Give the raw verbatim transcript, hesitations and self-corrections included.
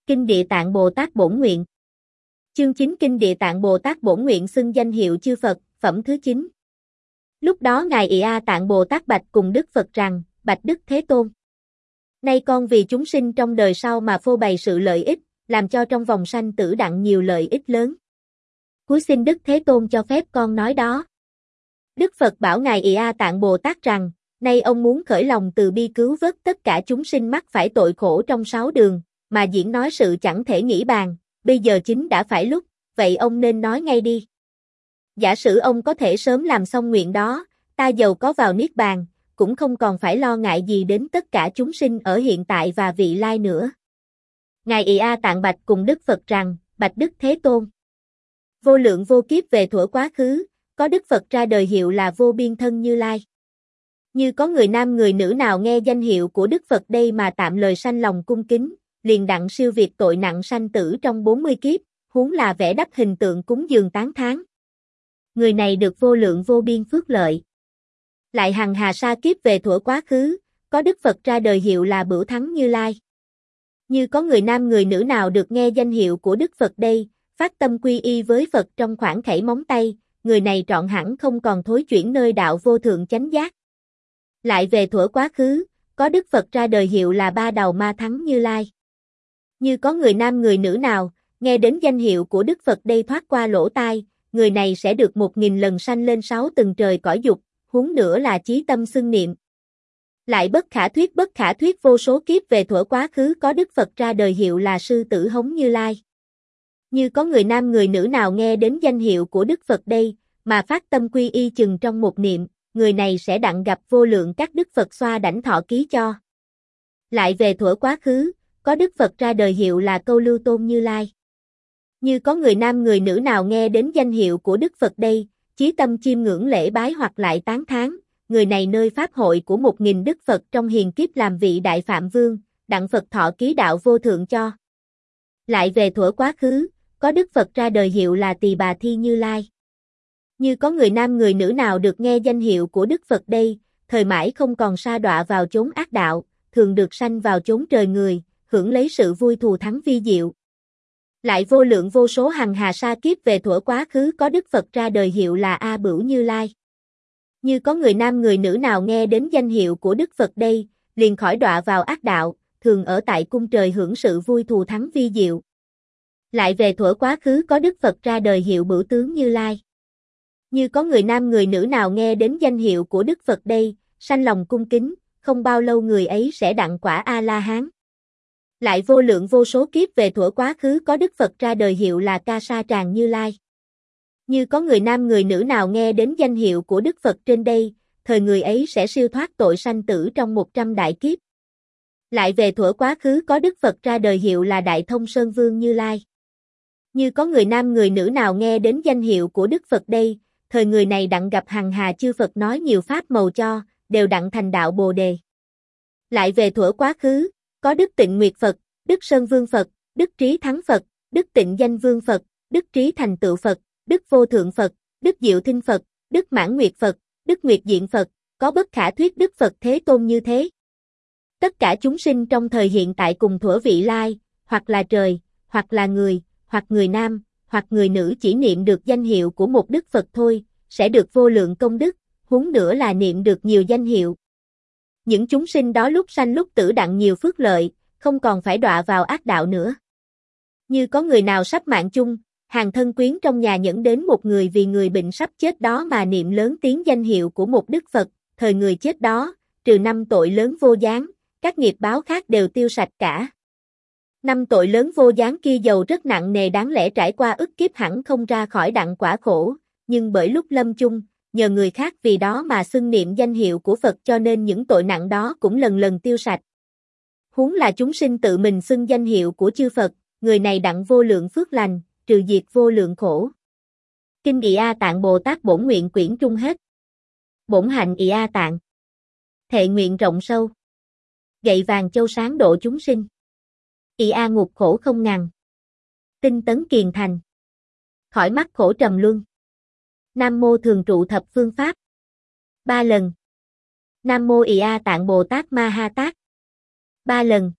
Kinh Địa Tạng Bồ Tát Bổn Nguyện. Chương chín Kinh Địa Tạng Bồ Tát Bổn Nguyện xưng danh hiệu chư Phật, phẩm thứ chín. Lúc đó Ngài Ị A Tạng Bồ Tát bạch cùng Đức Phật rằng, bạch Đức Thế Tôn. Nay con vì chúng sinh trong đời sau mà phô bày sự lợi ích, làm cho trong vòng sanh tử đặng nhiều lợi ích lớn. Cúi xin Đức Thế Tôn cho phép con nói đó. Đức Phật bảo Ngài Ị A Tạng Bồ Tát rằng, nay ông muốn khởi lòng từ bi cứu vớt tất cả chúng sinh mắc phải tội khổ trong sáu đường, mà diễn nói sự chẳng thể nghĩ bàn, bây giờ chính đã phải lúc, vậy ông nên nói ngay đi. Giả sử ông có thể sớm làm xong nguyện đó, ta dầu có vào Niết Bàn, cũng không còn phải lo ngại gì đến tất cả chúng sinh ở hiện tại và vị lai nữa. Ngài Ị A Tạng bạch cùng Đức Phật rằng, bạch Đức Thế Tôn. Vô lượng vô kiếp về thuở quá khứ, có Đức Phật ra đời hiệu là Vô Biên Thân Như Lai. Như có người nam người nữ nào nghe danh hiệu của Đức Phật đây mà tạm lời sanh lòng cung kính, liền đặng siêu việt tội nặng sanh tử trong bốn mươi kiếp, huống là vẽ đắp hình tượng cúng dường tán thán. Người này được vô lượng vô biên phước lợi. Lại hằng hà sa kiếp về thuở quá khứ, có Đức Phật ra đời hiệu là Bửu Thắng Như Lai. Như có người nam người nữ nào được nghe danh hiệu của Đức Phật đây, phát tâm quy y với Phật trong khoảng khẩy móng tay, người này trọn hẳn không còn thối chuyển nơi đạo vô thượng chánh giác. Lại về thuở quá khứ, có Đức Phật ra đời hiệu là Ba Đầu Ma Thắng Như Lai. Như có người nam người nữ nào, nghe đến danh hiệu của Đức Phật đây thoát qua lỗ tai, người này sẽ được một nghìn lần sanh lên sáu tầng trời cõi dục, huống nữa là chí tâm xưng niệm. Lại bất khả thuyết bất khả thuyết vô số kiếp về thuở quá khứ có Đức Phật ra đời hiệu là Sư Tử Hống Như Lai. Như có người nam người nữ nào nghe đến danh hiệu của Đức Phật đây, mà phát tâm quy y chừng trong một niệm, người này sẽ đặng gặp vô lượng các Đức Phật xoa đảnh thọ ký cho. Lại về thuở quá khứ, có Đức Phật ra đời hiệu là Câu Lưu Tôn Như Lai. Như có người nam người nữ nào nghe đến danh hiệu của Đức Phật đây, chí tâm chiêm ngưỡng lễ bái hoặc lại tán thán, người này nơi pháp hội của một nghìn Đức Phật trong hiền kiếp làm vị Đại Phạm Vương, đặng Phật thọ ký đạo vô thượng cho. Lại về thuở quá khứ, có Đức Phật ra đời hiệu là Tỳ Bà Thi Như Lai. Như có người nam người nữ nào được nghe danh hiệu của Đức Phật đây, thời mãi không còn sa đọa vào chốn ác đạo, thường được sanh vào chốn trời người, hưởng lấy sự vui thù thắng vi diệu. Lại vô lượng vô số hằng hà sa kiếp về thuở quá khứ có Đức Phật ra đời hiệu là A Bửu Như Lai. Như có người nam người nữ nào nghe đến danh hiệu của Đức Phật đây, liền khỏi đọa vào ác đạo, thường ở tại cung trời hưởng sự vui thù thắng vi diệu. Lại về thuở quá khứ có Đức Phật ra đời hiệu Bửu Tướng Như Lai. Như có người nam người nữ nào nghe đến danh hiệu của Đức Phật đây, sanh lòng cung kính, không bao lâu người ấy sẽ đặng quả A-la-hán. Lại vô lượng vô số kiếp về thuở quá khứ có Đức Phật ra đời hiệu là Ca Sa Tràng Như Lai. Như có người nam người nữ nào nghe đến danh hiệu của Đức Phật trên đây, thời người ấy sẽ siêu thoát tội sanh tử trong một trăm đại kiếp. Lại về thuở quá khứ có Đức Phật ra đời hiệu là Đại Thông Sơn Vương Như Lai. Như có người nam người nữ nào nghe đến danh hiệu của Đức Phật đây, thời người này đặng gặp hằng hà chư Phật nói nhiều pháp mầu cho, đều đặng thành đạo Bồ Đề. Lại về thuở quá khứ, có Đức Tịnh Nguyệt Phật, Đức Sơn Vương Phật, Đức Trí Thắng Phật, Đức Tịnh Danh Vương Phật, Đức Trí Thành Tựu Phật, Đức Vô Thượng Phật, Đức Diệu Thinh Phật, Đức Mãn Nguyệt Phật, Đức Nguyệt Diện Phật, có bất khả thuyết Đức Phật Thế Tôn như thế. Tất cả chúng sinh trong thời hiện tại cùng thuở vị lai, hoặc là trời, hoặc là người, hoặc người nam, hoặc người nữ chỉ niệm được danh hiệu của một Đức Phật thôi, sẽ được vô lượng công đức, huống nữa là niệm được nhiều danh hiệu. Những chúng sinh đó lúc sanh lúc tử đặng nhiều phước lợi, không còn phải đọa vào ác đạo nữa. Như có người nào sắp mạng chung, hàng thân quyến trong nhà nhẫn đến một người vì người bệnh sắp chết đó mà niệm lớn tiếng danh hiệu của một Đức Phật, thời người chết đó, trừ năm tội lớn vô gián, các nghiệp báo khác đều tiêu sạch cả. Năm tội lớn vô gián kia dầu rất nặng nề đáng lẽ trải qua ức kiếp hẳn không ra khỏi đặng quả khổ, nhưng bởi lúc lâm chung, nhờ người khác vì đó mà xưng niệm danh hiệu của Phật cho nên những tội nặng đó cũng lần lần tiêu sạch. Huống là chúng sinh tự mình xưng danh hiệu của chư Phật, người này đặng vô lượng phước lành, trừ diệt vô lượng khổ. Kinh Ị A Tạng Bồ Tát Bổn Nguyện quyển trung hết. Bổn hạnh Ị A Tạng. Thệ nguyện rộng sâu. Gậy vàng châu sáng độ chúng sinh. Ị A ngục khổ không ngằn. Tinh tấn kiền thành. Khỏi mắc khổ trầm luân. Nam mô thường trụ thập phương pháp. Ba lần. Nam mô Ị A Tạng Bồ Tát Ma Ha Tát. Ba lần.